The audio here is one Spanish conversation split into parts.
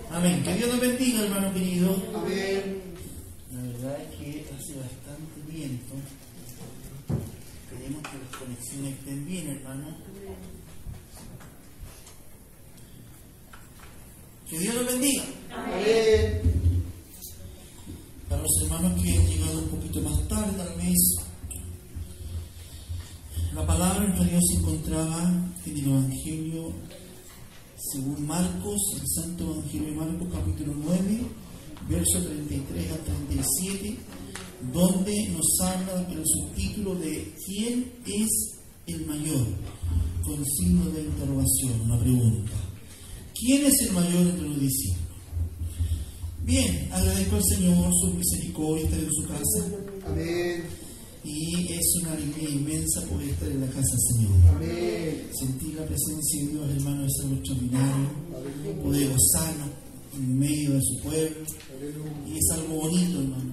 Amén. Que Dios nos bendiga, hermano querido. Amén. La verdad es que hace bastante viento. Queremos que las conexiones estén bien, hermano. Que Dios nos bendiga. Amén. Para los hermanos que han llegado un poquito más tarde, tal vez, la palabra en realidad se encontraba en el Evangelio según Marcos, el Santo Evangelio de Marcos, capítulo 9, versos 33 al 37, donde nos habla el subtítulo de ¿quién es el mayor? Con signo de interrogación, una pregunta. ¿Quién es el mayor entre los discípulos? Bien, agradezco al Señor su misericordia, estar en su casa. Amén. Y es una alegría inmensa poder estar en la casa del Señor. Amén. Sentir la presencia de Dios, hermano, es algo extraordinario. Poder gozarnos en medio de su pueblo. Y es algo bonito, hermano.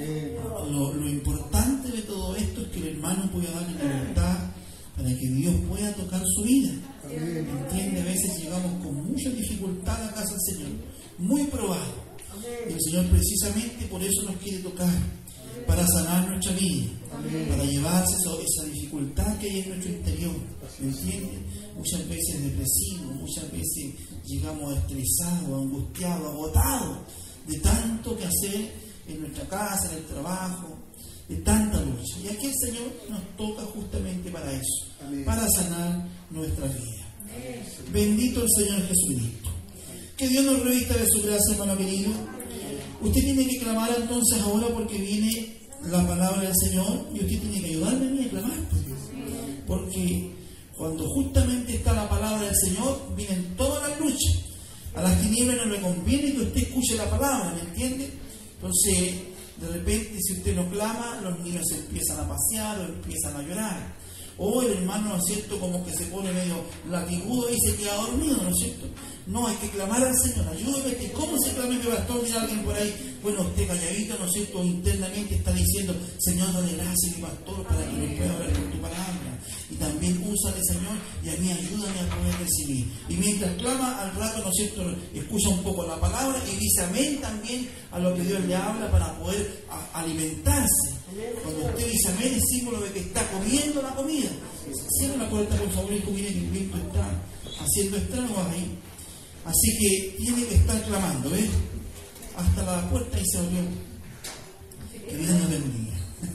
Lo importante de todo esto es que el hermano pueda darle la libertad para que Dios pueda tocar su vida. ¿Entiende? A veces llegamos con mucha dificultad a la casa del Señor, muy probado. Y el Señor precisamente por eso nos quiere tocar, para sanar nuestra vida, para llevarse esa dificultad que hay en nuestro interior. ¿Me entiende? Muchas veces depresivos, muchas veces llegamos estresados, angustiados, agotados de tanto que hacer en nuestra casa, en el trabajo, de tanta lucha. Y aquí el Señor nos toca justamente para eso, para sanar nuestra vida. Bendito el Señor Jesucristo. Que Dios nos revista de su gracia, hermano querido. Usted tiene que clamar entonces ahora porque viene la palabra del Señor y usted tiene que ayudarme a mí a clamar. Porque cuando justamente está la palabra del Señor, vienen todas las luchas. A las tinieblas no le conviene que usted escuche la palabra, ¿me entiende? Entonces, de repente, si usted no clama, los niños se empiezan a pasear o empiezan a llorar. O el hermano, ¿no es cierto?, como que se pone medio latigudo y se queda dormido, ¿no es cierto? No, hay que clamar al Señor, ayúdame. ¿Cómo se clama mi pastor? Dirá alguien por ahí. Bueno, usted calladito, ¿no es cierto?, internamente está diciendo, Señor, dale gracias, mi pastor, para que me pueda hablar con tu palabra. Y también úsale, Señor, y a mí ayúdame a poder recibir. Y mientras clama, al rato, ¿no es cierto?, escucha un poco la palabra y dice amén también a lo que Dios le habla para poder alimentarse. Cuando usted dice amén, es símbolo de que está comiendo la comida. Cierra la puerta, por favor, y viene que el viento está haciendo estragos ahí. Así que tiene que estar clamando, ¿ves? Hasta la puerta y se abrió. Que Dios nos bendiga.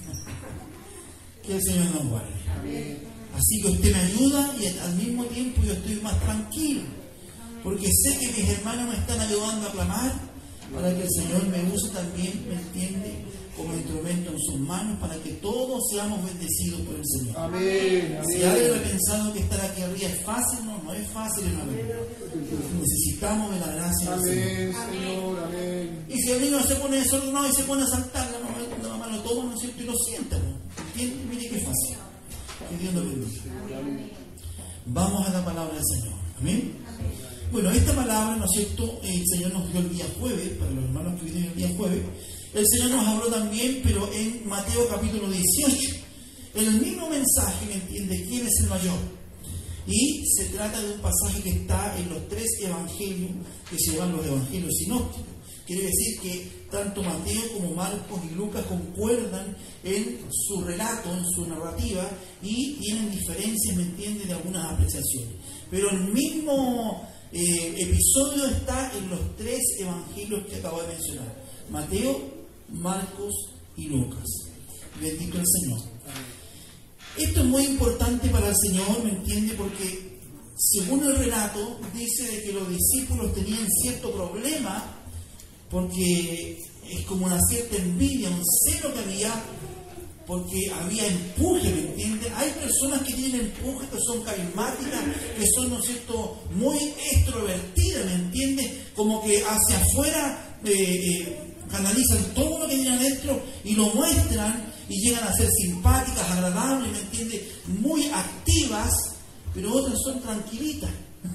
Que el Señor nos guarde. Así que usted me ayuda y al mismo tiempo yo estoy más tranquilo. Porque sé que mis hermanos me están ayudando a clamar para que el Señor me use también, ¿me entiende?, como instrumento en sus manos para que todos seamos bendecidos por el Señor. Amén. Si alguien ha pensado que estar aquí arriba es fácil, no es fácil, hermano. Necesitamos de la gracia del Señor. Señor. Amén. Y si el niño se pone desordenado y se pone a saltar, la mamá lo toma, ¿no es cierto?, y lo sienta, ¿no? ¿Entiende? Mire qué fácil. Que Dios nos bendiga. Vamos a la palabra del Señor. Amén. Bueno, esta palabra, ¿no es cierto?, el Señor nos dio el día jueves, para los hermanos que vienen el día jueves. El Señor nos habló también, pero en Mateo capítulo 18, en el mismo mensaje, ¿me entiende?, ¿quién es el mayor? Y se trata de un pasaje que está en los 3 evangelios, que se llaman los evangelios sinópticos. Quiere decir que tanto Mateo como Marcos y Lucas concuerdan en su relato, en su narrativa, y tienen diferencias, ¿me entiende?, de algunas apreciaciones. Pero el mismo episodio está en los 3 evangelios que acabo de mencionar: Mateo, Marcos y Lucas. Bendito el Señor. Esto es muy importante para el Señor, ¿me entiende? Porque según el relato dice de que los discípulos tenían cierto problema, porque es como una cierta envidia, un celo que había, porque había empuje, ¿me entiende? Hay personas que tienen empuje, que son carismáticas, que son, ¿no es cierto?, muy extrovertidas, ¿me entiende? Como que hacia afuera canalizan todo lo que tienen adentro y lo muestran y llegan a ser simpáticas, agradables, ¿me entiende?, muy activas, pero otras son tranquilitas,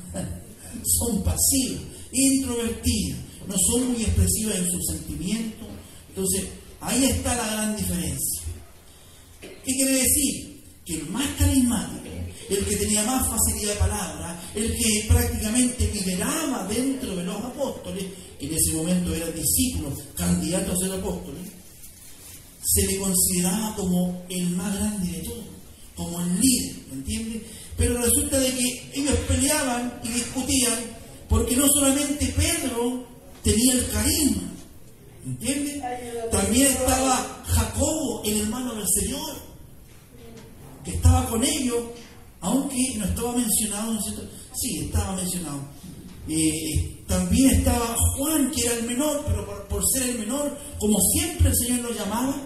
son pasivas, introvertidas, no son muy expresivas en sus sentimientos. Entonces, ahí está la gran diferencia. ¿Qué quiere decir? Que el más carismático, el que tenía más facilidad de palabra, el que prácticamente lideraba dentro de los apóstoles, en ese momento eran discípulos, candidatos a ser apóstoles, se le consideraba como el más grande de todos, como el líder, ¿me entiendes? Pero resulta de que ellos peleaban y discutían porque no solamente Pedro tenía el carisma, ¿entiendes? También estaba Jacobo, el hermano del Señor, que estaba con ellos, aunque no estaba mencionado, ¿no es cierto? Sí, estaba mencionado. También estaba Juan, que era el menor, pero por ser el menor, como siempre el Señor lo llamaba,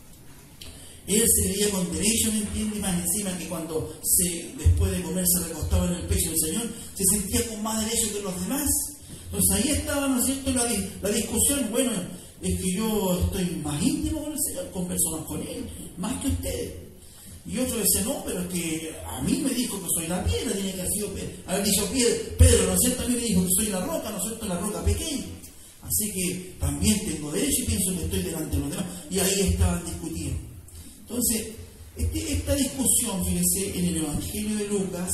él se veía con derecho, ¿me entiende? Y más encima que cuando después de comer se recostaba en el pecho del Señor, se sentía con más derecho que los demás. Entonces ahí estaba, ¿no es cierto?, la discusión. Bueno, es que yo estoy más íntimo con el Señor, converso más con Él, más que ustedes. Y otro dice, no, pero es que a mí me dijo que soy la piedra, tiene que haber sido haber dicho Pedro, ¿no es cierto? A mí me dijo que soy la roca, ¿no es cierto?, la roca pequeña. Así que también tengo derecho y pienso que estoy delante de los demás. Y ahí estaban discutiendo. Entonces, esta discusión, fíjense, en el Evangelio de Lucas,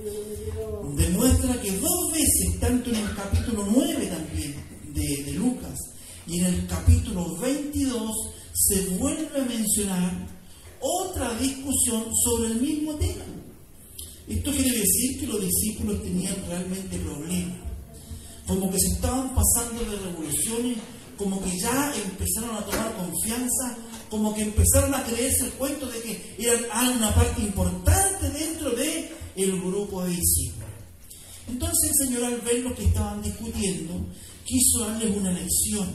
demuestra que dos veces, tanto en el capítulo 9 también de Lucas y en el capítulo 22, se vuelve a mencionar otra discusión sobre el mismo tema. Esto quiere decir que los discípulos tenían realmente problemas, como que se estaban pasando de revoluciones, como que ya empezaron a tomar confianza, como que empezaron a creerse el cuento de que eran una parte importante dentro del grupo de discípulos. Entonces el Señor, al ver lo que estaban discutiendo, quiso darles una lección,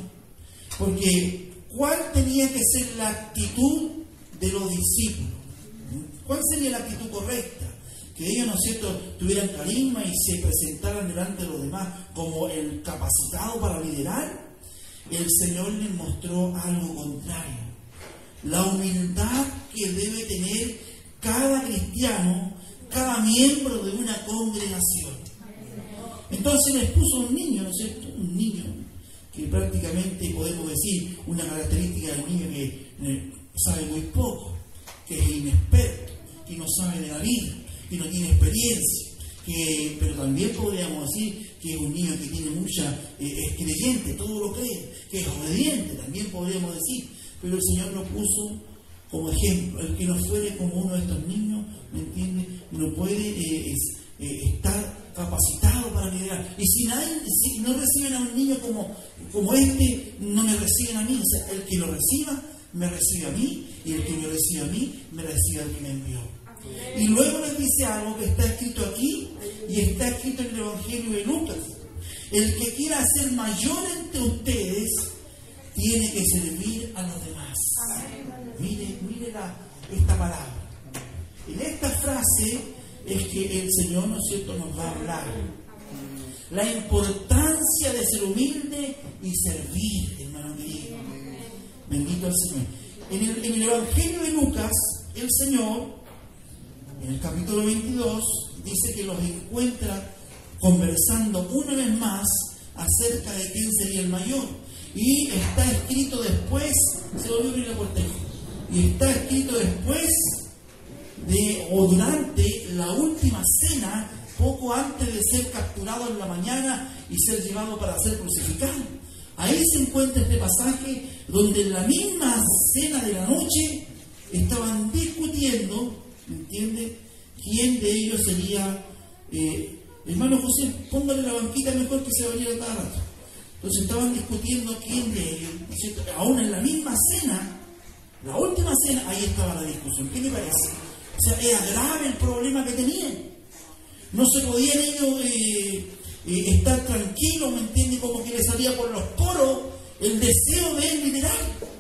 porque ¿cuál tenía que ser la actitud de los discípulos? ¿Cuál sería la actitud correcta? Que ellos, ¿no es cierto?, tuvieran carisma y se presentaran delante de los demás como el capacitado para liderar. El Señor les mostró algo contrario: la humildad que debe tener cada cristiano, cada miembro de una congregación. Entonces les puso un niño, ¿no es cierto?, un niño que prácticamente podemos decir una característica del niño que sabe muy poco, que es inexperto, que no sabe de la vida, que no tiene experiencia, pero también podríamos decir que es un niño que tiene es creyente, todo lo cree, que es obediente, también podríamos decir, pero el Señor lo puso como ejemplo. El que no fuere como uno de estos niños, ¿me entiende?, no puede estar capacitado para liderar. Y si no reciben a un niño como este, no me reciben a mí. O sea, el que lo reciba, me recibe a mí, y el que me recibe a mí, me recibe al que me envió. Y luego les dice algo que está escrito aquí y está escrito en el Evangelio de Lucas: el que quiera ser mayor entre ustedes tiene que servir a los demás. Mire esta palabra. En esta frase es que el Señor, ¿no es cierto?, nos va a hablar la importancia de ser humilde y servir, hermano querido. Bendito el Señor. En el Evangelio de Lucas, el Señor, en el capítulo 22, dice que los encuentra conversando una vez más acerca de quién sería el mayor. Y está escrito después, se volvió a abrir la puerta, y está escrito después o durante la última cena, poco antes de ser capturado en la mañana y ser llevado para ser crucificado. Ahí se encuentra este pasaje donde en la misma cena de la noche estaban discutiendo, ¿entiende?, quién de ellos sería. Hermano José, póngale la banquita mejor, que se va a venir a cada rato. Entonces estaban discutiendo quién de ellos, ¿no es cierto?, aún en la misma cena, la última cena, ahí estaba la discusión. ¿Qué le parece? O sea, era grave el problema que tenían. No se podían ellos estar tranquilos, ¿me entiende?, como que les salía por los poros el deseo de liderar.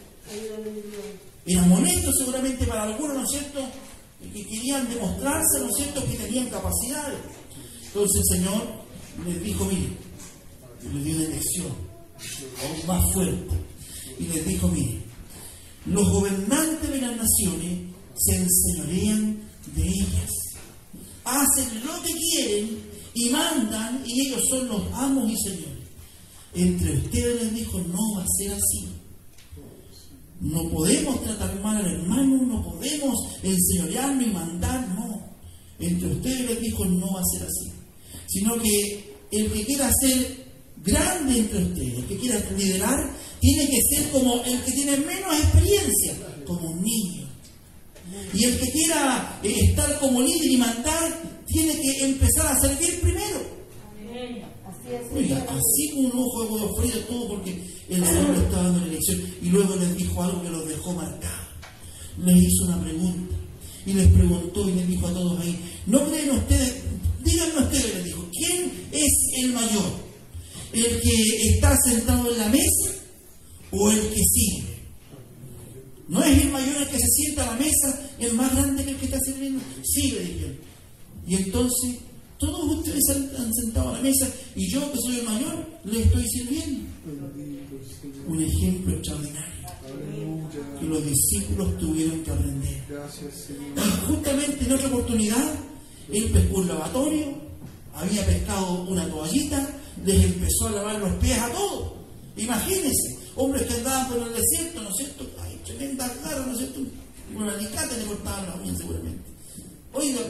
Era molesto seguramente para algunos, ¿no es cierto?, que querían demostrarse, ¿no es cierto?, que tenían capacidades. Entonces el Señor les dijo, mire, les dio una lección aún más fuerte, y les dijo, mire, los gobernantes de las naciones se enseñorean de ellas, hacen lo que quieren y mandan, y ellos son los amos y señores. Entre ustedes, les dijo, no va a ser así. No podemos tratar mal al hermano, no podemos enseñorearnos y mandar, no. Entre ustedes, les dijo, no va a ser así. Sino que el que quiera ser grande entre ustedes, el que quiera liderar, tiene que ser como el que tiene menos experiencia, como un niño. Y el que quiera estar como líder y mandar, tiene que empezar a servir primero. Oiga, así con un ojo de huevo frío todo, porque el Señor le estaba dando la elección. Y luego les dijo algo que los dejó marcados. Les hizo una pregunta y les preguntó y les dijo a todos ahí: ¿no creen ustedes? Díganme ustedes, les dijo, ¿quién es el mayor? ¿El que está sentado en la mesa o el que sirve? ¿No es el mayor el que se sienta a la mesa, el más grande que el que está sirviendo? Sí, le dijeron. Y entonces todos ustedes han sentado a la mesa y yo, que soy el mayor, le estoy sirviendo. Un ejemplo extraordinario que los discípulos tuvieron que aprender. Y justamente en otra oportunidad, él pescó un lavatorio, había pescado una toallita, les empezó a lavar los pies a todos. Imagínense, hombres que andaban por el desierto, ¿no es cierto? Hay tremendas garras, ¿no es cierto? Con un alicate le cortaban las uñas seguramente. Oiga,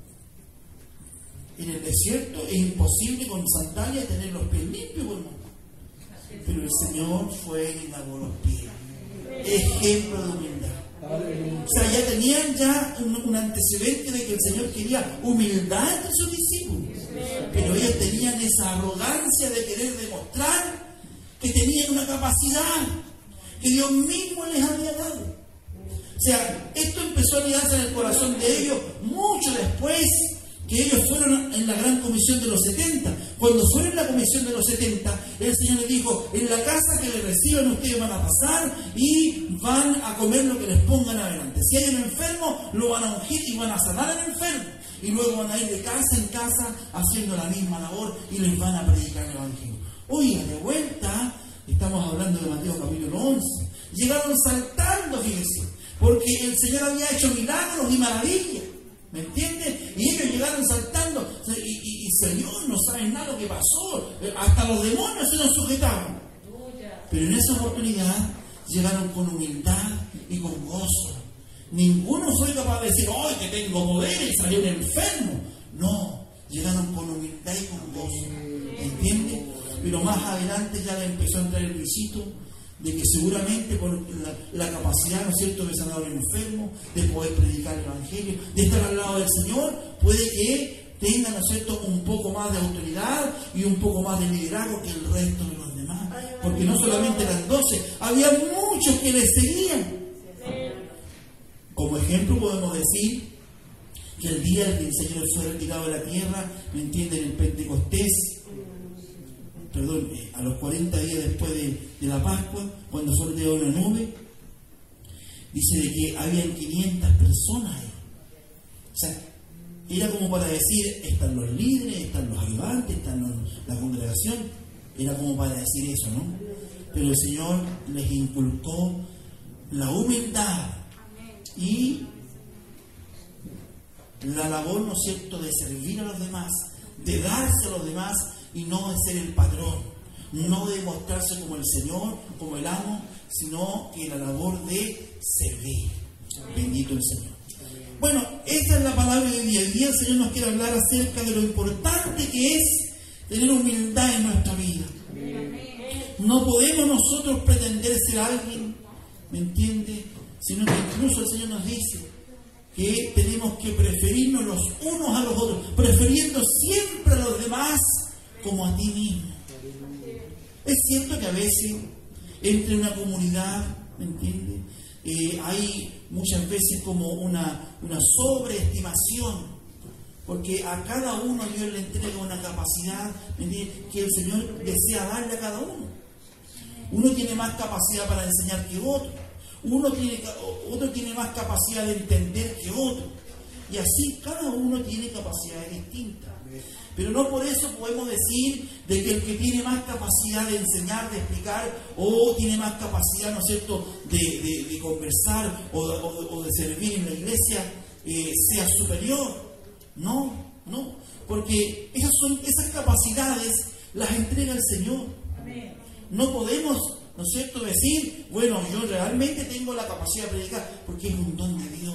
en el desierto es imposible con sandalias tener los pies limpios, hermano. Pero el Señor fue y lavó los pies. Ejemplo de humildad. O sea, ya tenían un antecedente de que el Señor quería humildad entre sus discípulos. Pero ellos tenían esa arrogancia de querer demostrar que tenían una capacidad que Dios mismo les había dado. O sea, esto empezó a lidarse en el corazón de ellos mucho después que ellos fueron en la gran comisión de los 70. Cuando fueron en la comisión de los 70, el Señor les dijo: en la casa que les reciban ustedes van a pasar y van a comer lo que les pongan adelante. Si hay un enfermo, lo van a ungir y van a sanar al enfermo. Y luego van a ir de casa en casa haciendo la misma labor y les van a predicar el Evangelio. Oiga, de vuelta, estamos hablando de Mateo capítulo 11. Llegaron saltando, fíjense, porque el Señor había hecho milagros y maravillas. ¿Me entienden? Y ellos llegaron saltando. Y Señor, no saben nada lo que pasó. Hasta los demonios se nos sujetaban. Pero en esa oportunidad llegaron con humildad y con gozo. Ninguno fue capaz de decir: ¡ay, que tengo poder! Y salió un enfermo. No, llegaron con humildad y con gozo. ¿Entienden? Pero más adelante ya le empezó a entrar el visito de que seguramente por la capacidad, ¿no es cierto?, de sanar al enfermo, de poder predicar el Evangelio, de estar al lado del Señor, puede que tenga, ¿no es cierto?, un poco más de autoridad y un poco más de liderazgo que el resto de los demás. Porque no solamente eran 12, había muchos que les seguían. Como ejemplo podemos decir que el día en que el Señor fue retirado de la tierra, ¿me entienden?, el Pentecostés, a los 40 días después de la Pascua, cuando fue retirado de una nube, dice de que habían 500 personas ahí. O sea, era como para decir: están los líderes, están los ayudantes, están la congregación. Era como para decir eso, ¿no? Pero el Señor les inculcó la humildad y la labor, ¿no es cierto?, de servir a los demás, de darse a los demás y no de ser el patrón, no de mostrarse como el Señor, como el amo, sino que la labor de servir. Bendito el Señor. Bueno, esta es la palabra de hoy día. Hoy día el Señor nos quiere hablar acerca de lo importante que es tener humildad en nuestra vida. No podemos nosotros pretender ser alguien, ¿me entiende?, sino que incluso el Señor nos dice que tenemos que preferirnos los unos a los otros, prefiriendo siempre a los demás como a ti mismo. Es cierto que a veces entre una comunidad, ¿me entiendes?, hay muchas veces como una sobreestimación, porque a cada uno Dios le entrega una capacidad, ¿me entiendes?, que el Señor desea darle a cada uno. Uno tiene más capacidad para enseñar que otro. Otro tiene más capacidad de entender que otro. Y así cada uno tiene capacidades distintas. Pero no por eso podemos decir de que el que tiene más capacidad de enseñar, de explicar, o tiene más capacidad, ¿no es cierto?, de conversar o de servir en la iglesia, sea superior. No, porque esas capacidades las entrega el Señor. No podemos, ¿no es cierto?, decir: bueno, yo realmente tengo la capacidad de predicar, porque es un don de Dios.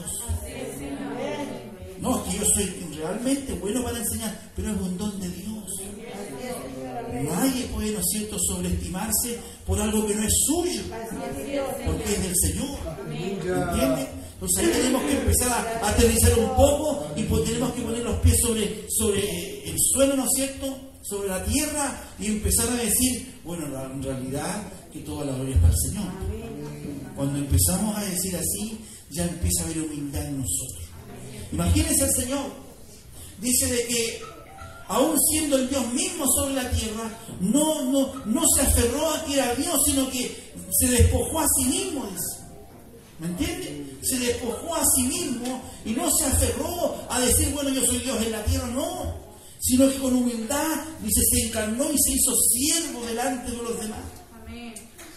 No, que yo soy realmente bueno para enseñar, pero es un don de Dios. Nadie puede, ¿no es cierto?, sobreestimarse por algo que no es suyo, porque es del Señor. ¿Entiendes? Entonces ahí tenemos que empezar a aterrizar un poco y pues tenemos que poner los pies sobre el suelo, ¿no es cierto?, sobre la tierra y empezar a decir, bueno, en realidad que toda la gloria es para el Señor. Cuando empezamos a decir así, ya empieza a haber humildad en nosotros. Imagínense al Señor. Dice de que aún siendo el Dios mismo sobre la tierra, no se aferró a que era Dios, sino que se despojó a sí mismo, dice. ¿Me entiende? Se despojó a sí mismo y no se aferró a decir, bueno, yo soy Dios en la tierra, no. Sino que con humildad, dice, se encarnó y se hizo siervo delante de los demás. Amén.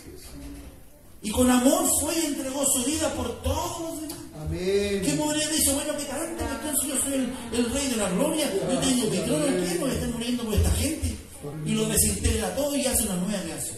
Y con amor fue y entregó su vida por todos los demás. Amén. ¿Qué podría decir? Bueno, que tanto, que entonces yo soy el rey de la gloria, yo tengo que trono, ¿quién me están muriendo por esta gente? Y lo desintegra todo y hace una nueva creación.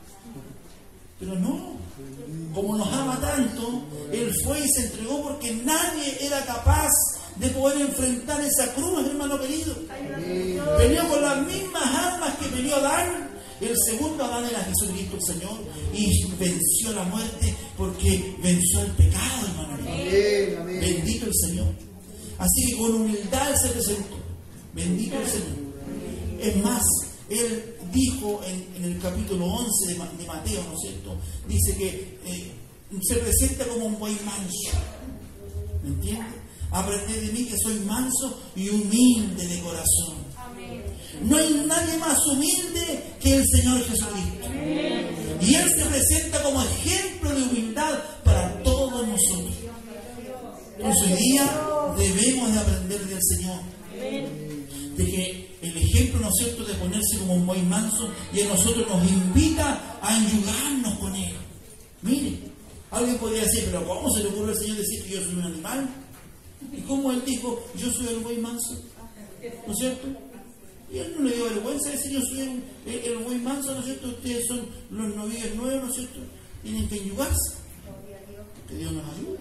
Pero no, como nos ama tanto, Él fue y se entregó porque nadie era capaz de poder enfrentar esa cruz, hermano querido. Peleó con las mismas armas que peleó Adán. El segundo Adán era Jesucristo el Señor y venció la muerte porque venció el pecado, hermano querido. Amén. Bendito el Señor. Así que con humildad Él se presentó. Bendito el Señor. Es más, Él dijo en el capítulo 11 de Mateo, ¿no es cierto? Dice que se presenta como un buey manso. ¿Me entiendes? Aprended de mí que soy manso y humilde de corazón. Amén. No hay nadie más humilde que el Señor Jesucristo. Y Él se presenta como ejemplo de humildad para todos nosotros. Entonces hoy día debemos de aprender del Señor. De que el ejemplo, ¿no es cierto?, de ponerse como un buey manso y a nosotros nos invita a enyugarnos con Él. Mire, alguien podría decir, pero ¿cómo se le ocurre al Señor decir que yo soy un animal? ¿Y cómo Él dijo, yo soy el buey manso? ¿No es cierto? Y Él no le dio vergüenza decir, yo soy el buey manso, ¿no es cierto? Ustedes son los novillos nuevos, ¿no es cierto? Tienen que enyugarse. Que Dios nos ayude.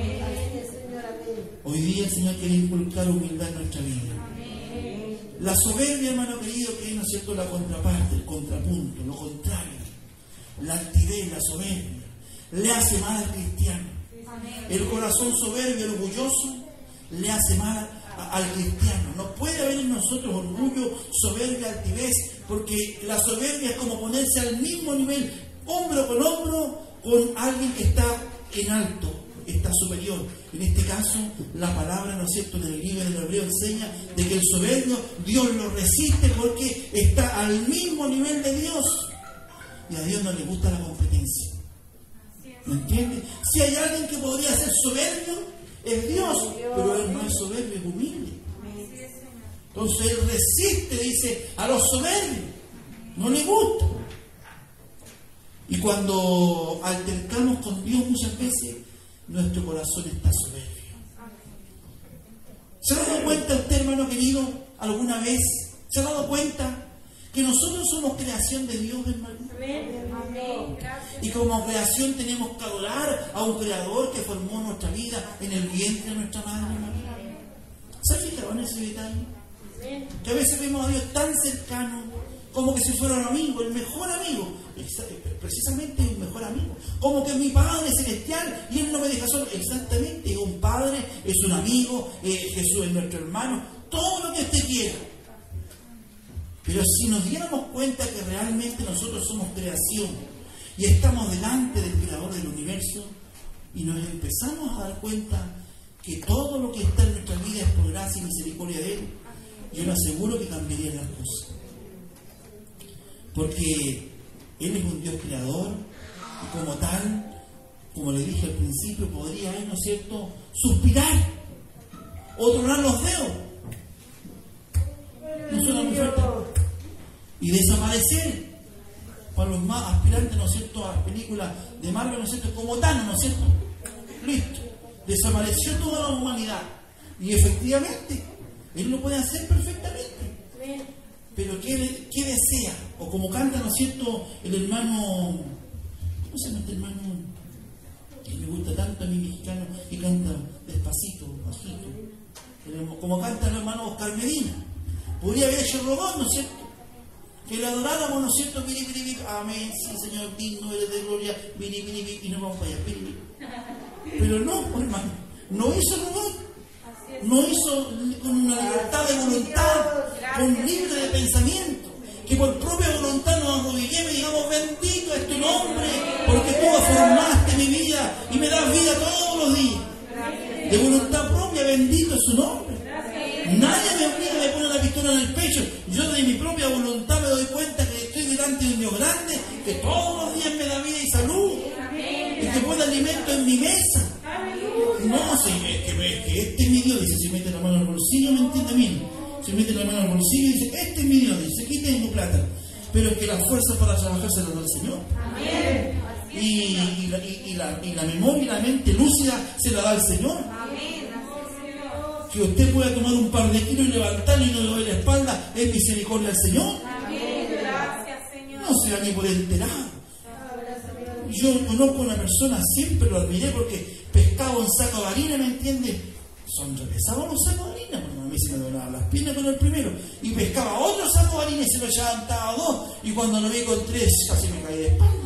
Hoy día el Señor quiere inculcar humildad en nuestra vida. La soberbia, hermano querido, que es, ¿no es cierto?, la contraparte, el contrapunto, lo contrario. La altivez, la soberbia, le hace mal al cristiano. El corazón soberbio, orgulloso, le hace mal al cristiano. No puede haber en nosotros orgullo, soberbia, altivez, porque la soberbia es como ponerse al mismo nivel, hombro con hombro, con alguien que está en alto, está superior. En este caso, la palabra, ¿no es cierto?, del libro del Hebreo enseña de que el soberbio Dios lo resiste porque está al mismo nivel de Dios. Y a Dios no le gusta la competencia. ¿Me entiendes? Si hay alguien que podría ser soberbio, es Dios, pero Él no es soberbio, es humilde. Entonces Él resiste, dice, a los soberbios. No le gusta. Y cuando altercamos con Dios muchas veces, nuestro corazón está soberbio. ¿Se ha dado cuenta usted, hermano querido, alguna vez? ¿Se ha dado cuenta que nosotros somos creación de Dios, hermano? Amén. Y como creación tenemos que adorar a un creador que formó nuestra vida en el vientre de nuestra madre, hermano. ¿Se ha fijado en ese detalle? Que a veces vemos a Dios tan cercano, como que si fuera un amigo, el mejor amigo. Precisamente un mejor amigo. Como que mi Padre celestial y Él no me deja solo. Exactamente, es un Padre, es un amigo, Jesús es nuestro hermano, todo lo que usted quiera. Pero si nos diéramos cuenta que realmente nosotros somos creación y estamos delante del Creador del universo y nos empezamos a dar cuenta que todo lo que está en nuestra vida es por gracia y misericordia de Él, yo le aseguro que cambiarían las cosas. Porque Él es un Dios creador y como tal, como le dije al principio, podría Él, ¿no es cierto?, suspirar o tronar los dedos. No suena muy fuerte. Y desaparecer para los más aspirantes, ¿no es cierto?, a las películas de Marvel, ¿no es cierto?, como Thanos, ¿no es cierto? Listo. Desapareció toda la humanidad. Y efectivamente, Él lo puede hacer perfectamente. Pero ¿qué desea? O como canta, ¿no es cierto?, el hermano, ¿cómo se llama este hermano? Que me gusta tanto a mí, mexicano, y canta despacito, bajito. Como canta el hermano Oscar Medina. Podría haber hecho el robot, ¿no es cierto? que le adoráramos, ¿no es cierto? Amén, sí, Señor, digno eres de gloria, y nos vamos para allá, Pero no, hermano, no hizo lugar, no hizo con una libertad de voluntad, con libre de pensamiento, que por propia voluntad nos arrodillemos y digamos, bendito es tu nombre, porque tú formaste mi vida y me das vida todos los días. De voluntad propia, bendito es su nombre. Nadie me obliga, me pone la pistola en el pecho. Yo de mi propia voluntad me doy cuenta que estoy delante de un Dios grande, que todos los días me da vida y salud, y que pone alimento en mi mesa. No, si que este es mi Dios, dice, si mete la mano al bolsillo, ¿me entiende bien? Se mete la mano al bolsillo y dice, este es mi Dios, dice, aquí tengo plata. Pero es que las fuerzas para trabajar se las da el Señor. Y la memoria y la mente lúcida se la da el Señor. Que usted pueda tomar un par de kilos y levantarlo y no le duele la espalda, es misericordia del Señor. No se va ni por enterado. Yo conozco a una persona, siempre lo admiré porque pescaba un saco de harina, ¿me entiende? Son repesados los sacos de harina, porque a mí se me doblaban las piernas con el primero. Y pescaba otro saco de harina y se lo levantaba dos. Y cuando lo vi con tres, casi me caí de espalda.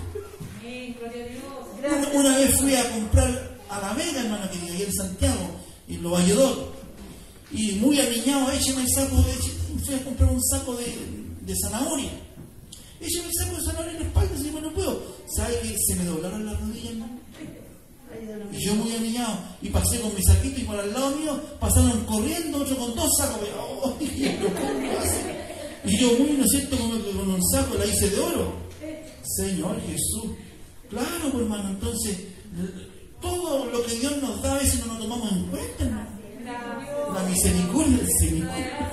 Una vez fui a comprar a La Vega, hermano querido, ahí en Santiago, en Los Valledor. Y muy aniñado, écheme el saco fui a comprar un saco de zanahoria. Écheme el saco de zanahoria en la espalda, si yo no puedo. ¿Sabe que se me doblaron las rodillas, hermano? Y yo muy aniñado, y pasé con mi saquito y por al lado mío pasaron corriendo, otro con dos sacos. Y yo muy, ¿no es cierto?, como que con un saco la hice de oro. Señor Jesús. Claro, pues, hermano, entonces, todo lo que Dios nos da a veces no lo tomamos en cuenta, hermano. La misericordia del Señor.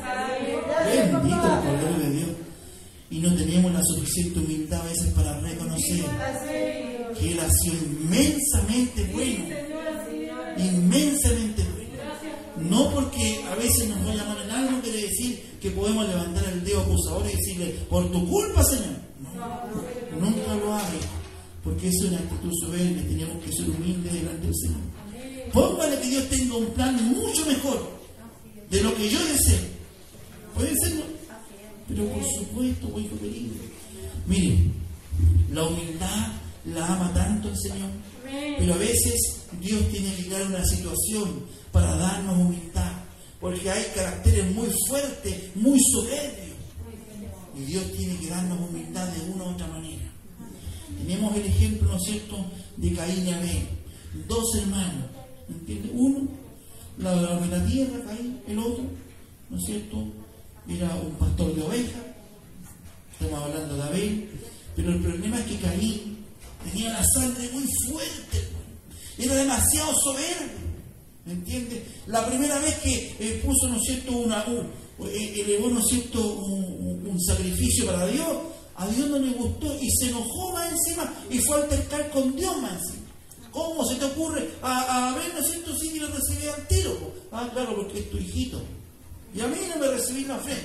Bendito el Cordero de Dios. Y no tenemos la suficiente humildad a veces para reconocer que Él ha sido inmensamente bueno. Inmensamente bueno. No porque a veces nos va a llamar en algo quiere decir que podemos levantar el dedo acusador y decirle, por tu culpa, Señor. No, nunca lo haga, porque eso es una actitud soberbia. Tenemos que ser humildes delante del Señor. Póngale que Dios tenga un plan mucho mejor de lo que yo deseo. Puede serlo, pero por supuesto, hijo querido. Miren, la humildad la ama tanto el Señor, pero a veces Dios tiene que crear una situación para darnos humildad, porque hay caracteres muy fuertes, muy soberbios, y Dios tiene que darnos humildad de una u otra manera. Tenemos el ejemplo, ¿no es cierto?, de Caín y Abel, dos hermanos, ¿entiendes? Uno labraba la tierra, Caín, el otro, ¿no es cierto?, era un pastor de ovejas. Estamos hablando de Abel, pero el problema es que Caín tenía la sangre muy fuerte, era demasiado soberbio, ¿me entiendes? La primera vez que puso, ¿no es cierto?, elevó, ¿no es cierto?, un sacrificio para Dios, a Dios no le gustó y se enojó más encima y fue a altercar con Dios más encima. ¿Cómo se te ocurre? A Abel, ¿no es cierto?, sí que lo recibí al tiro. Claro, porque es tu hijito. Y a mí no me recibí la fe.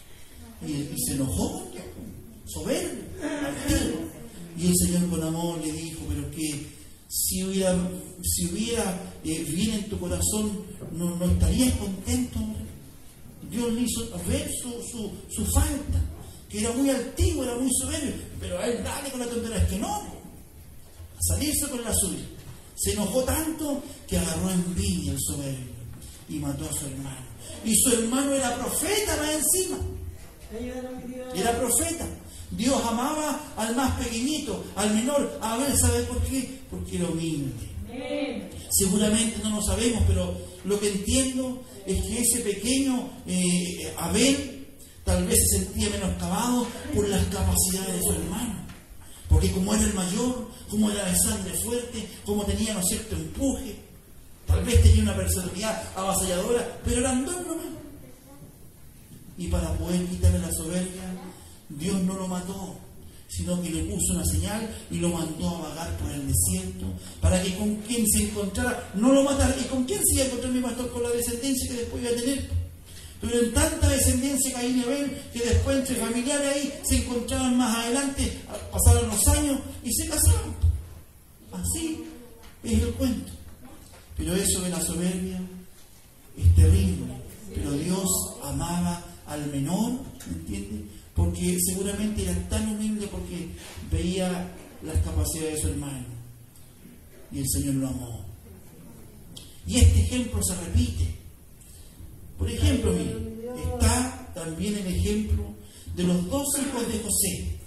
Y se enojó, soberbio, al tiro. Y el Señor con amor le dijo, pero que si hubiera bien en tu corazón, no estarías contento. Dios le hizo ver su falta, que era muy altivo, era muy soberbio, pero a él dale con la tontería, es que no, a salirse con la suya. Se enojó tanto que agarró envidia el soberbio y mató a su hermano. Y su hermano era profeta más encima. Era profeta. Dios amaba al más pequeñito, al menor. A ver, ¿sabe por qué? Porque era humilde. Seguramente no lo sabemos, pero lo que entiendo es que ese pequeño Abel tal vez se sentía menoscabado por las capacidades de su hermano. Porque como era el mayor, como era de sangre fuerte, como tenía, ¿no es cierto?, empuje, tal vez tenía una personalidad avasalladora, pero eran dos nomás. Y para poder quitarle la soberbia, Dios no lo mató, sino que le puso una señal y lo mandó a vagar por el desierto, para que con quien se encontrara no lo matara. ¿Y con quién se iba a encontrar mi pastor? Con la descendencia que después iba a tener. Pero en tanta descendencia Caín y Abel, que después entre familiares ahí se encontraban más adelante, pasaron los años y se casaron. Así es el cuento. Pero eso de la soberbia es terrible. Pero Dios amaba al menor, ¿me entiendes?, porque seguramente era tan humilde porque veía las capacidades de su hermano y el Señor lo amó. Y este ejemplo se repite. Por ejemplo, miren, está también el ejemplo de los dos hijos de José,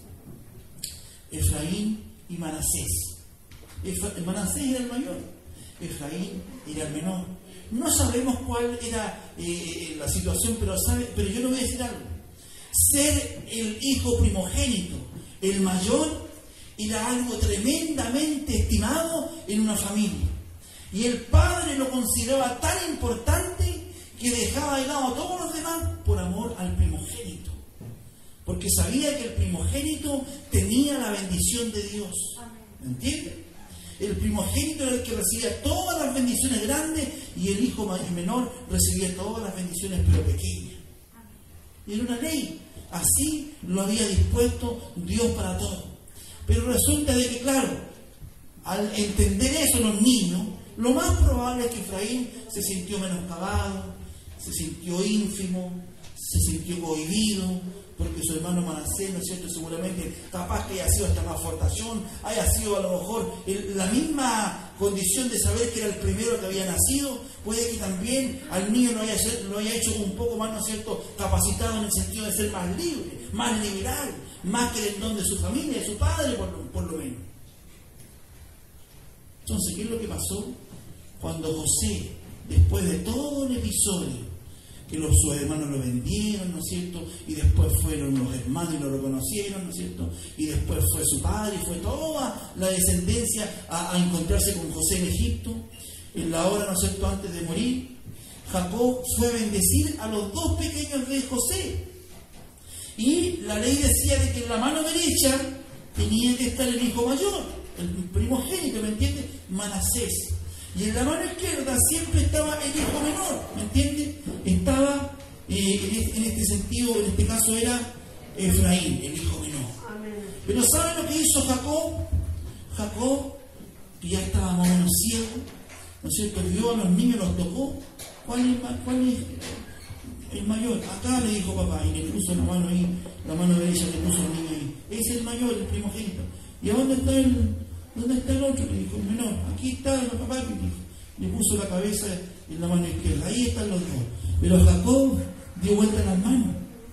Efraín y Manasés. Manasés era el mayor, Efraín era el menor. No sabemos cuál era la situación, pero yo le voy a decir algo. Ser el hijo primogénito, el mayor, era algo tremendamente estimado en una familia. Y el padre lo consideraba tan importante que dejaba de lado a todos los demás por amor al primogénito. Porque sabía que el primogénito tenía la bendición de Dios. ¿Me entiendes? El primogénito era el que recibía todas las bendiciones grandes y el hijo menor recibía todas las bendiciones pero pequeñas. Y era una ley. Así lo había dispuesto Dios para todos. Pero resulta de que, claro, al entender eso los niños, lo más probable es que Efraín se sintió menoscabado, se sintió ínfimo, se sintió cohibido, porque su hermano Manasés, ¿no es cierto?, seguramente capaz que haya sido hasta más fortación, haya sido a lo mejor la misma condición de saber que era el primero que había nacido, puede que también al niño lo haya hecho un poco más, ¿no es cierto?, capacitado en el sentido de ser más libre, más liberal, más que el don de su familia, de su padre, por lo menos. Entonces, ¿qué es lo que pasó? Cuando José, después de todo el episodio, que sus hermanos lo vendieron, ¿no es cierto? Y después fueron los hermanos y lo reconocieron, ¿no es cierto? Y después fue su padre y fue toda la descendencia a encontrarse con José en Egipto. En la hora, ¿no es cierto?, antes de morir, Jacob fue a bendecir a los dos pequeños de José. Y la ley decía de que en la mano derecha tenía que estar el hijo mayor, el primogénito, ¿me entiendes? Manasés. Y en la mano izquierda siempre estaba el hijo menor, ¿me entiendes? Estaba, en este sentido, en este caso era Efraín, el hijo menor. Pero ¿saben lo que hizo Jacob? Jacob, que ya estaba más o menos ciego, ¿no es cierto?, vio a los niños, los tocó. ¿Cuál es el mayor? Acá le dijo papá, y le puso la mano ahí, la mano derecha le puso el niño ahí. Es el mayor, el primogénito. ¿Y a dónde está el otro? Le dijo, el menor. Aquí está el papá, le dijo. Le puso la cabeza en la mano izquierda. Ahí están los dos. Pero Jacob dio vuelta las manos.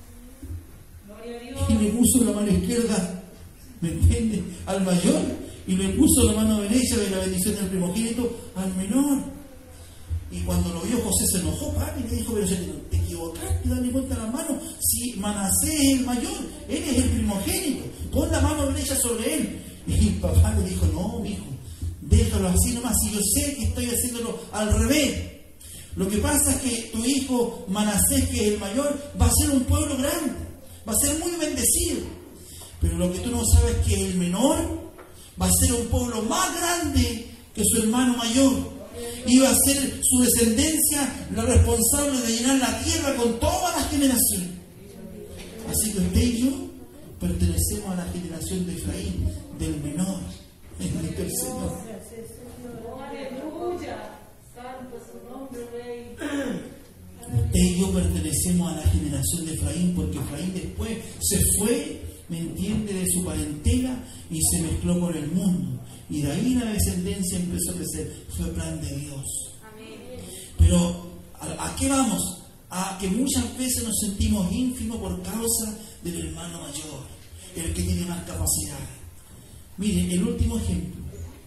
Y le puso la mano izquierda, ¿me entiendes?, al mayor. Y le puso la mano derecha de la bendición del primogénito al menor. Y cuando lo vio José se enojó, papi, y le dijo, pero te equivocaste, dale vuelta las manos. Si Manasés es el mayor, él es el primogénito, pon la mano derecha sobre él. Y el papá le dijo, no, hijo, déjalo así nomás, si yo sé que estoy haciéndolo al revés. Lo que pasa es que tu hijo Manasés, que es el mayor, va a ser un pueblo grande, va a ser muy bendecido. Pero lo que tú no sabes es que el menor va a ser un pueblo más grande que su hermano mayor. Y va a ser su descendencia la responsable de llenar la tierra con todas las generaciones. Así que usted y yo pertenecemos a la generación de Efraín, del menor, bendito el Señor. Aleluya, santo su nombre, Rey. Usted y yo pertenecemos a la generación de Efraín, porque Efraín después se fue, ¿me entiende?, de su parentela y se mezcló con el mundo. Y de ahí la descendencia empezó a crecer. Fue plan de Dios. Amén. Pero, ¿a qué vamos? A que muchas veces nos sentimos ínfimos por causa del hermano mayor, el que tiene más capacidad. Miren, el último ejemplo.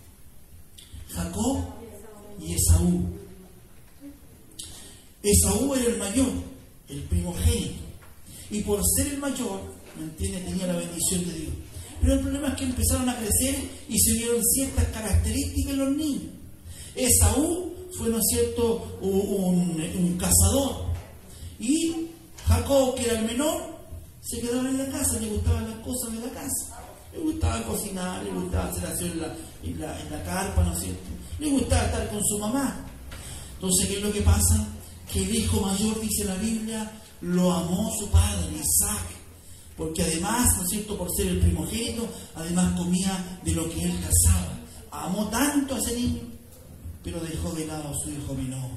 Jacob y Esaú. Esaú era el mayor, el primogénito. Y por ser el mayor, ¿me entiende?, tenía la bendición de Dios. Pero el problema es que empezaron a crecer y se vieron ciertas características en los niños. Esaú fue, ¿no es cierto?, un cazador. Y Jacob, que era el menor, se quedaba en la casa, le gustaban las cosas de la casa. Le gustaba cocinar, le gustaba hacer aseo en la carpa, ¿no es cierto? Le gustaba estar con su mamá. Entonces, ¿qué es lo que pasa? Que el hijo mayor, dice la Biblia, lo amó su padre, Isaac. Porque además, ¿no es cierto?, por ser el primogénito, además comía de lo que él cazaba. Amó tanto a ese niño, pero dejó de lado a su hijo menor.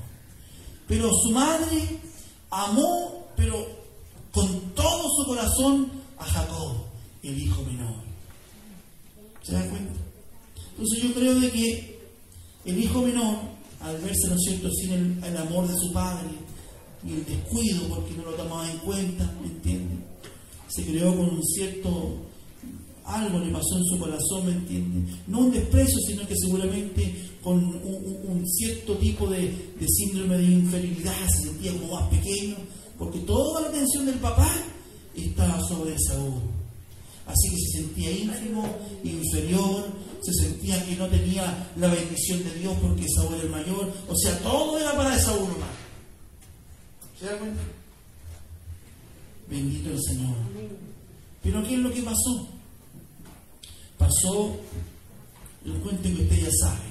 Pero su madre amó, pero con todo su corazón, a Jacob, el hijo menor. ¿Se dan cuenta? Entonces yo creo de que el hijo menor, al verse, ¿no es cierto?, sin el amor de su padre y el descuido porque no lo tomaba en cuenta, ¿me entiende? Se creó con un cierto, algo le pasó en su corazón, ¿me entiende? No un desprecio, sino que seguramente con un cierto tipo de síndrome de inferioridad, se sentía como más pequeño, porque toda la atención del papá estaba sobre Esaú. Así que se sentía ínfimo, inferior, se sentía que no tenía la bendición de Dios porque Esaú era el mayor. O sea, todo era para Esaú nomás. ¿Se da cuenta? Bendito el Señor. Pero ¿qué es lo que pasó? Pasó el cuento que usted ya sabe,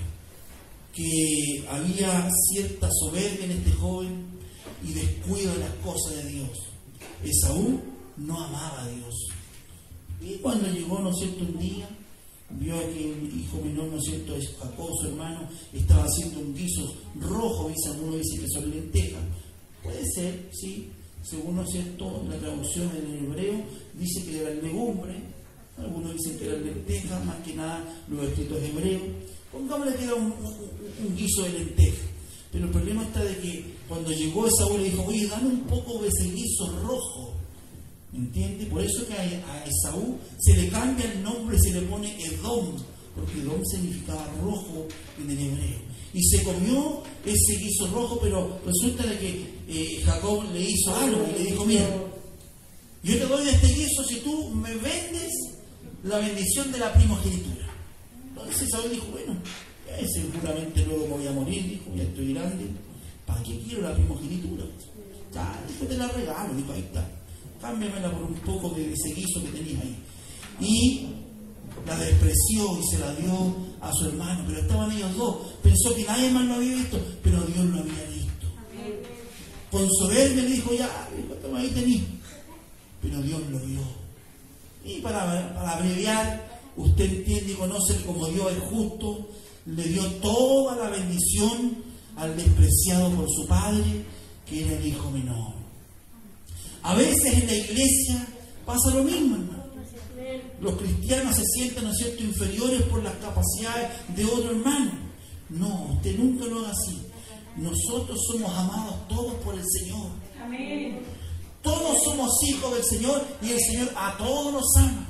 que había cierta soberbia en este joven y descuido de las cosas de Dios. Esaú no amaba a Dios. Y cuando llegó, ¿no es cierto?, un día, vio que el hijo menor, ¿no es cierto?, Jacob, su hermano, estaba haciendo un guiso rojo, dice, algunos dicen que son lentejas. Puede ser, sí, según, ¿no es cierto?, la traducción en hebreo, dice que eran legumbres, algunos dicen que eran lentejas, más que nada los escritos hebreos. Pongámosle que era un guiso de lentejas. Pero el problema está de que cuando llegó Esaú le dijo, oye, dame un poco de ese guiso rojo. ¿Me entiende? Por eso que a Esaú se le cambia el nombre, se le pone Edom, porque Edom significaba rojo en el hebreo. Y se comió ese guiso rojo, pero resulta de que Jacob le hizo algo y le dijo, mira, yo te doy de este guiso si tú me vendes la bendición de la primogenitura. Entonces Esaú dijo, bueno, seguramente luego me voy a morir, dijo, ya estoy grande, ¿para qué quiero la primogenitura? Ya, dijo, te la regalo, dijo, ahí está. Cámbiamela por un poco de ese guiso que tenías ahí. Y la despreció y se la dio a su hermano, pero estaban ellos dos. Pensó que nadie más lo había visto, pero Dios lo había visto. Con soberbia le dijo, ya, toma, ahí tení. Pero Dios lo vio. Y para abreviar, usted entiende y conoce que como Dios es justo, le dio toda la bendición al despreciado por su padre, que era el hijo menor. A veces en la iglesia pasa lo mismo, hermano. Los cristianos se sienten, ¿no es cierto?, inferiores por las capacidades de otro hermano. No, usted nunca lo haga así. Nosotros somos amados todos por el Señor. Amén. Todos somos hijos del Señor y el Señor a todos nos ama.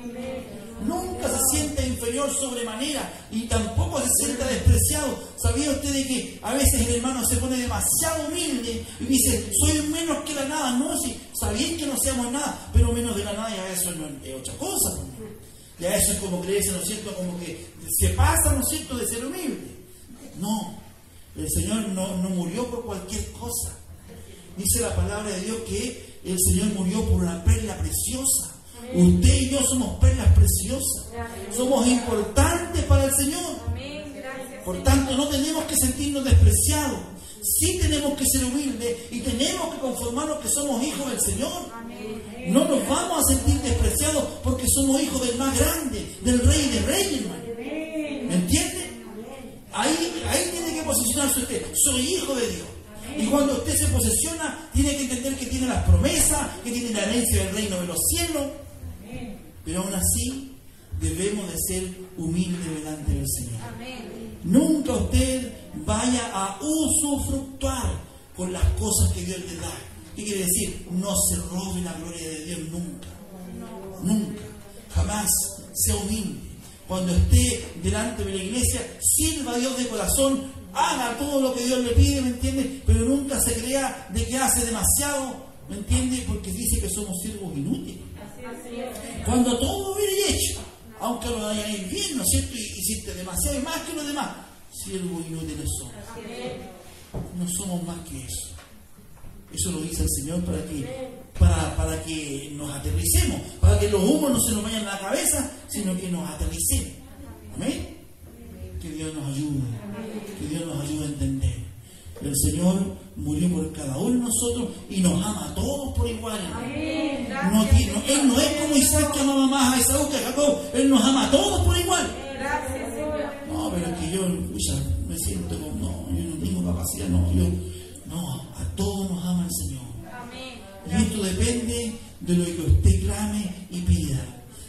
Nunca se siente inferior sobremanera y tampoco se sienta despreciado. ¿Sabía usted de que a veces el hermano se pone demasiado humilde y dice, soy menos que la nada? No, sí, sabían que no seamos nada, pero menos de la nada ya eso no es otra cosa. Ya eso es como creerse, ¿no es cierto?, como que se pasa, ¿no es cierto?, de ser humilde. No, el Señor no murió por cualquier cosa. Dice la palabra de Dios que el Señor murió por una perla preciosa. Usted y yo somos perlas preciosas. Somos importantes para el Señor. Por tanto, no tenemos que sentirnos despreciados. Sí tenemos que ser humildes y tenemos que conformarnos que somos hijos del Señor. No nos vamos a sentir despreciados porque somos hijos del más grande, del Rey de Reyes, hermano. ¿Me entiende? Ahí tiene que posicionarse usted. Soy hijo de Dios. Y cuando usted se posesiona, tiene que entender que tiene las promesas, que tiene la herencia del reino de los cielos. Pero aún así, debemos de ser humildes delante del Señor. Nunca usted vaya a usufructuar con las cosas que Dios le da. ¿Qué quiere decir? No se robe la gloria de Dios nunca. Nunca. Jamás. Sea humilde. Cuando esté delante de la iglesia, sirva a Dios de corazón, haga todo lo que Dios le pide, ¿me entiende? Pero nunca se crea de que hace demasiado, ¿me entiende? Porque dice que somos siervos inútiles. Cuando todo hubiera hecho, aunque lo hayan hecho bien, ¿no es cierto? Y hiciste demasiado y más que los demás, siervos inútiles somos. No somos más que eso. Eso lo dice el Señor para que nos aterricemos, para que los humos no se nos vayan a la cabeza, sino que nos aterricemos. Amén. Que Dios nos ayude, que Dios nos ayude a entender. El Señor murió por cada uno de nosotros y nos ama a todos por igual. Él no es como Isaac, que amaba más a Esaú que a Jacob. Él nos ama a todos por igual. No, pero es que yo me siento como, yo no tengo capacidad, no, a todos nos ama el Señor. Y esto depende de lo que usted clame y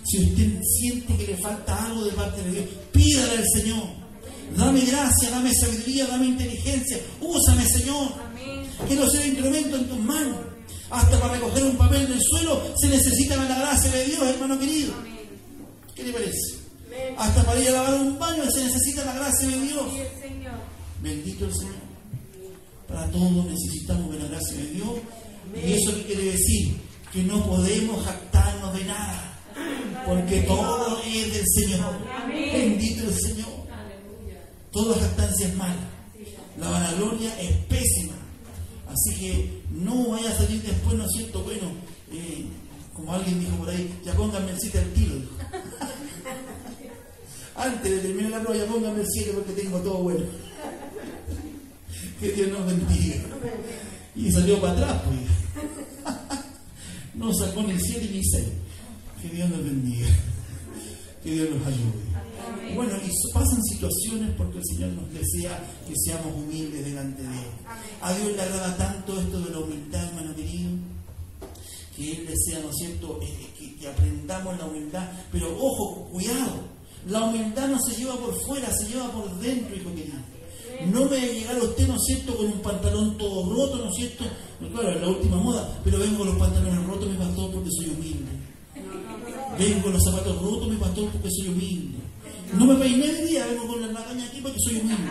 Si usted siente que le falta algo de parte de Dios, pídale al Señor. Dame gracia, dame sabiduría, dame inteligencia. Úsame, Señor. Quiero ser instrumento en tus manos. Hasta para recoger un papel del suelo se necesita la gracia de Dios, hermano querido. ¿Qué le parece? Hasta para ir a lavar un baño se necesita la gracia de Dios. Bendito el Señor. Para todos necesitamos de la gracia de Dios. ¿Y eso qué quiere decir? Que no podemos jactarnos de nada. Porque todo es del Señor. Bendito el Señor. Toda jactancia es mala. La vanagloria es pésima. Así que no vaya a salir después, ¿no es cierto? Bueno, como alguien dijo por ahí, ya pónganme el 7 al tiro. Antes de terminar la prueba, ya pónganme el 7 porque tengo todo bueno. Que Dios nos bendiga. Y salió para atrás, pues. No sacó ni 7 ni 6. Que Dios nos bendiga. Que Dios nos ayude. Bueno, y pasan situaciones porque el Señor nos desea que seamos humildes delante de Él. A Dios le agrada tanto esto de la humildad, hermano querido, que Él desea, ¿no es cierto?, que aprendamos la humildad. Pero ojo, cuidado, la humildad no se lleva por fuera, se lleva por dentro, hijo querido. No me va a llegar a usted, ¿no es cierto?, con un pantalón todo roto, ¿no es cierto? Claro, es la última moda, pero vengo con los pantalones rotos, mi pastor, porque soy humilde. Vengo con los zapatos rotos, mi pastor, porque soy humilde. No me peiné el día, vengo con la caña aquí porque soy humilde.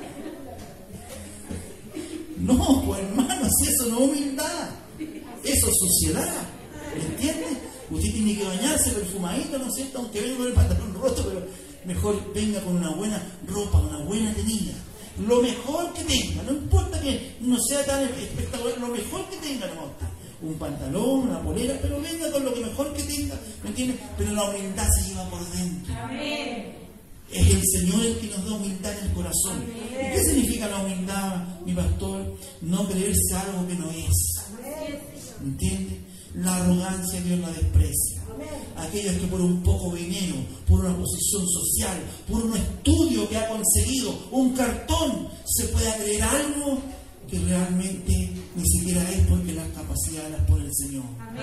No, pues hermano, si eso no es humildad, eso es suciedad. ¿Me entiende? Usted tiene que bañarse perfumadito, ¿no es cierto? Aunque venga con el pantalón roto, pero mejor venga con una buena ropa, una buena tenida. Lo mejor que tenga, no importa que no sea tan espectacular, lo mejor que tenga, no, un pantalón, una polera, pero venga con lo que mejor que tenga, ¿me entiende? Pero la humildad se lleva por dentro. Amén. Es el Señor el que nos da humildad en el corazón. ¿Y qué significa la humildad, mi pastor? No creerse algo que no es. ¿Entiende? La arrogancia Dios la desprecia. Aquellos que por un poco dinero, por una posición social, por un estudio que ha conseguido, un cartón, se pueda creer algo que realmente ni siquiera es porque las capacidades las pone el Señor.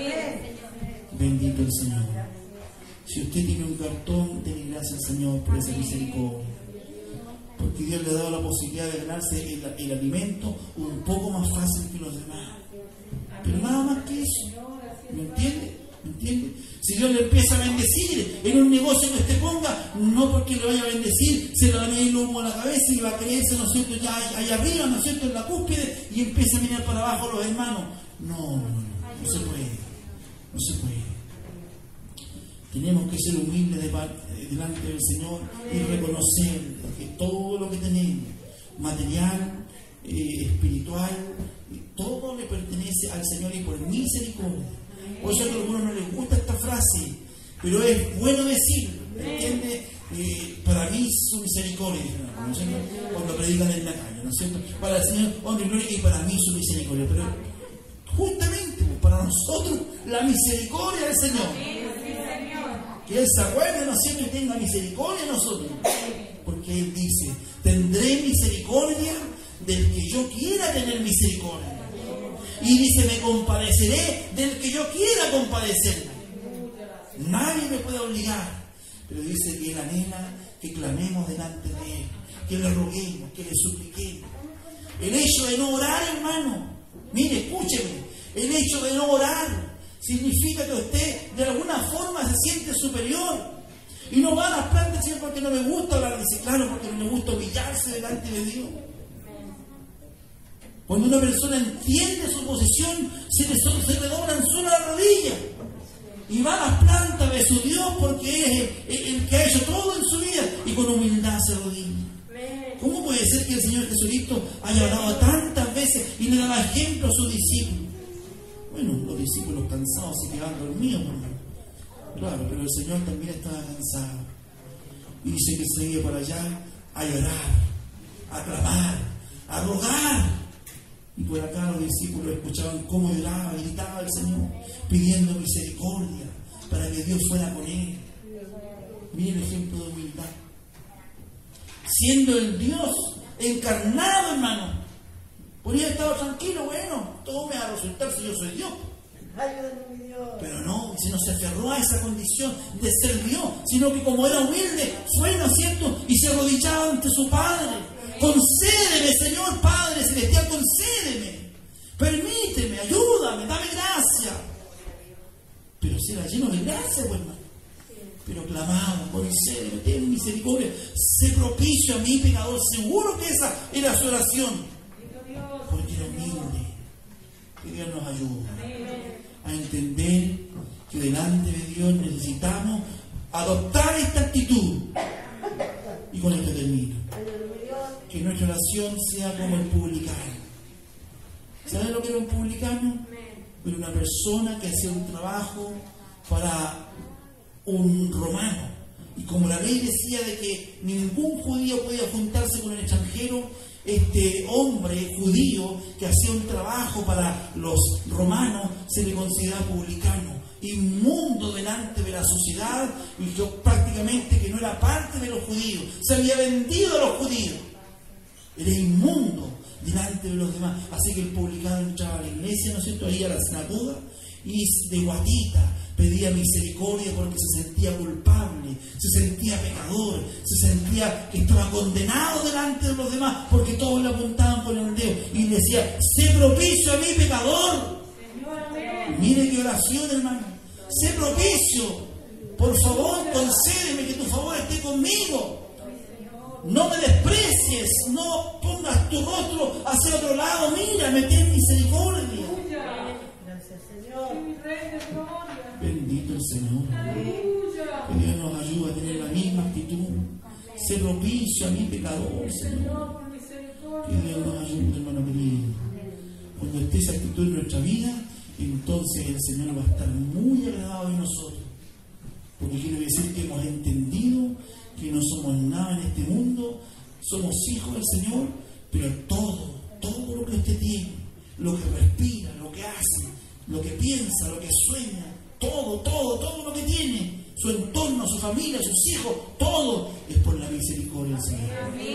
Bendito el Señor. Si usted tiene un cartón, denle gracias al Señor por esa misericordia. Porque Dios le ha dado la posibilidad de ganarse el alimento un poco más fácil que los demás. Pero nada más que eso. ¿Me entiende? ¿Me entiende? Si Dios le empieza a bendecir en un negocio que usted ponga, no porque le vaya a bendecir, se le va a venir el humo a la cabeza y va a creerse, ¿no es cierto?, ya allá arriba, ¿no es cierto?, en la cúspide, y empieza a mirar para abajo los hermanos. No se puede. No se puede. Tenemos que ser humildes delante del Señor y reconocer que todo lo que tenemos, material, espiritual, todo le pertenece al Señor y por misericordia. Por eso a algunos no les gusta esta frase, pero es bueno decirlo, ¿entiende? Para mí su misericordia, ¿no es cierto? Cuando predican en la calle, ¿no es cierto? Para el Señor, honra y gloria, y para mí su misericordia. Pero justamente para nosotros la misericordia del Señor. Que Él se acuerde, ¿no es cierto?, y tenga misericordia de nosotros. Porque Él dice, tendré misericordia del que yo quiera tener misericordia. Y dice, me compadeceré del que yo quiera compadecerme. Nadie me puede obligar. Pero dice que Él anhela que clamemos delante de Él, que le roguemos, que le supliquemos. El hecho de no orar, hermano, mire, escúcheme, el hecho de no orar significa que usted de alguna forma se siente superior. Y no va a las plantas porque no me gusta hablar, dice, claro, porque no me gusta humillarse delante de Dios. Cuando una persona entiende su posición, se le doblan solo las rodillas. Y va a las plantas de su Dios porque es el que ha hecho todo en su vida y con humildad se arrodilla. ¿Cómo puede ser que el Señor Jesucristo haya hablado tantas veces y le daba ejemplo a sus discípulos? Bueno, los discípulos cansados se quedaban dormidos, hermano. Claro, pero el Señor también estaba cansado. Y dice que se iba para allá a llorar, a clamar, a rogar. Y por acá los discípulos escuchaban cómo lloraba, gritaba el Señor, pidiendo misericordia para que Dios fuera con él. Miren el ejemplo de humildad. Siendo el Dios encarnado, hermano, podría estar tranquilo, bueno, todo me va a resultar si yo soy Dios. Ayúdame, mi Dios. Pero no, si no se aferró a esa condición de ser Dios, sino que como era humilde, fue, ¿no es cierto?, y se arrodillaba ante su Padre. Concédeme, Señor Padre Celestial, concédeme. Permíteme, ayúdame, dame gracia. Pero si era lleno de gracia, pues, hermano. Pero clamaba, concédeme, ten misericordia, sé propicio a mí, pecador. Seguro que esa era su oración. Porque era humilde. Que Dios nos ayude a entender que delante de Dios necesitamos adoptar esta actitud. Y con esto termino. Que nuestra oración sea como el publicano. ¿Saben lo que era un publicano? Era una persona que hacía un trabajo para un romano. Y como la ley decía de que ningún judío podía juntarse con el extranjero, este hombre judío que hacía un trabajo para los romanos se le consideraba publicano, inmundo delante de la sociedad, y yo prácticamente que no era parte de los judíos, se había vendido a los judíos, era inmundo delante de los demás. Así que el publicano entraba a la iglesia, ¿no es cierto?, ahí a la sinagoga, y de guatita pedía misericordia porque se sentía culpable, se sentía pecador, se sentía que estaba condenado delante de los demás porque todos le apuntaban por el dedo y le decía: sé propicio a mí, pecador. Mire qué oración, hermano. Sé propicio, por favor, concédeme que tu favor esté conmigo. No me desprecies, no pongas tu rostro hacia otro lado, mírame, ten misericordia. Bendito el Señor. Que Dios nos ayude a tener la misma actitud. Sé propicio a mi pecador, Señor. Que Dios nos ayude, hermano querido. Cuando esté esa actitud en nuestra vida, entonces el Señor va a estar muy agradado de nosotros. Porque quiere decir que hemos entendido que no somos nada en este mundo, somos hijos del Señor, pero todo lo que usted tiene, lo que respira, lo que hace, lo que piensa, lo que sueña, todo lo que tiene, su entorno, su familia, sus hijos, todo es por la misericordia del Señor.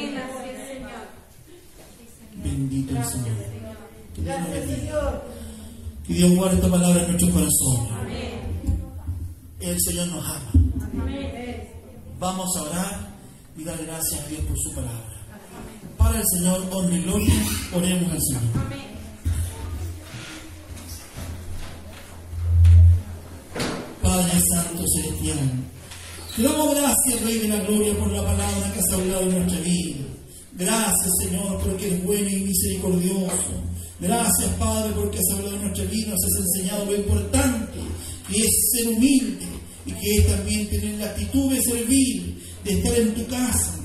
Bendito el Señor. Que Dios nos bendiga. Que Dios guarde esta palabra en nuestros corazones. El Señor nos ama. Vamos a orar y dar gracias a Dios por su palabra. Para el Señor, honra y gloria, oremos al Señor. Padre Santo Celestial, te damos gracias, Rey de la Gloria, por la palabra que has hablado en nuestra vida. Gracias, Señor, porque eres bueno y misericordioso. Gracias, Padre, porque has hablado en nuestra vida, nos has enseñado lo importante que es ser humilde y que es también tener la actitud de servir, de estar en tu casa,